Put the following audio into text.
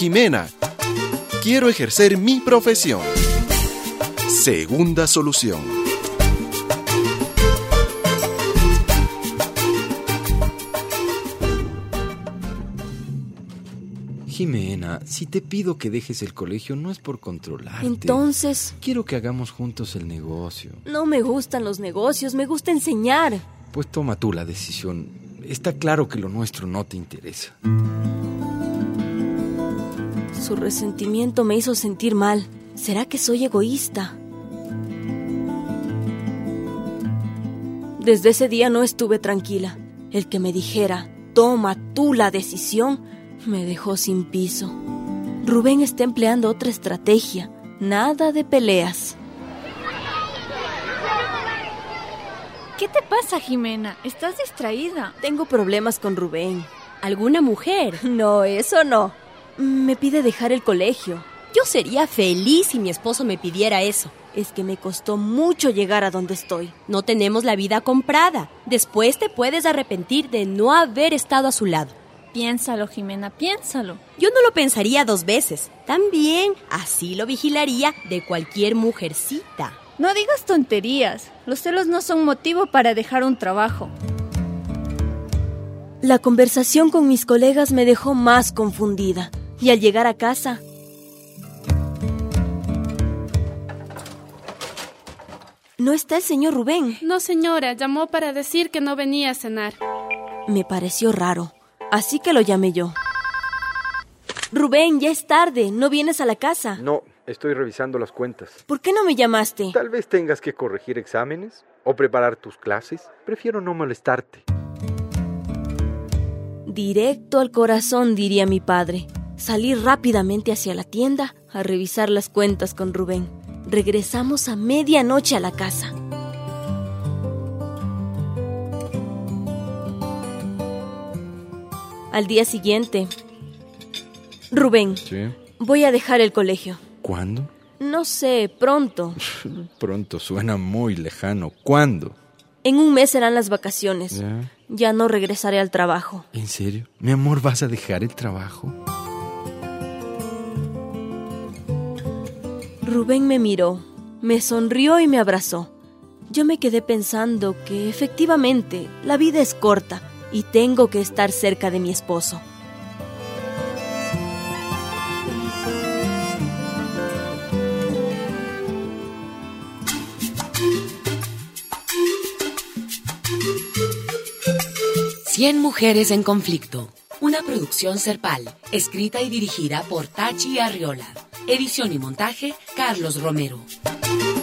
Jimena. Quiero ejercer mi profesión. Segunda solución. Jimena, si te pido que dejes el colegio no es por controlarte. Entonces, quiero que hagamos juntos el negocio. no me gustan los negocios, me gusta enseñar. Pues toma tú la decisión. Está claro que lo nuestro no te interesa. Su resentimiento me hizo sentir mal. ¿Será que soy egoísta? Desde ese día no estuve tranquila. El que me dijera, toma tú la decisión, me dejó sin piso. Rubén está empleando otra estrategia. Nada de peleas. ¿Qué te pasa, Jimena? ¿Estás distraída? Tengo problemas con Rubén. ¿Alguna mujer? No, eso no. Me pide dejar el colegio. Yo sería feliz si mi esposo me pidiera eso. Es que me costó mucho llegar a donde estoy. No tenemos la vida comprada. Después te puedes arrepentir de no haber estado a su lado. Piénsalo, Jimena, piénsalo. Yo no lo pensaría 2 veces. También así lo vigilaría de cualquier mujercita. No digas tonterías. Los celos no son motivo para dejar un trabajo. La conversación con mis colegas me dejó más confundida. Y al llegar a casa... ¿No está el señor Rubén? No, señora, llamó para decir que no venía a cenar. Me pareció raro, así que lo llamé yo. Rubén, ya es tarde, ¿no vienes a la casa? No, estoy revisando las cuentas. ¿Por qué no me llamaste? Tal vez tengas que corregir exámenes o preparar tus clases. Prefiero no molestarte. Directo al corazón, diría mi padre. Salí rápidamente hacia la tienda a revisar las cuentas con Rubén. Regresamos a medianoche a la casa. Al día siguiente... Rubén, ¿Sí? voy a dejar el colegio. ¿Cuándo? No sé, pronto. Pronto suena muy lejano. ¿Cuándo? En 1 mes serán las vacaciones. ¿Ya? Ya no regresaré al trabajo. ¿En serio? Mi amor, ¿vas a dejar el trabajo? Rubén me miró, me sonrió y me abrazó. Yo me quedé pensando que efectivamente la vida es corta y tengo que estar cerca de mi esposo. Cien mujeres en conflicto. Una producción Serpal, escrita y dirigida por Tachi Arriola. Edición y montaje, Carlos Romero.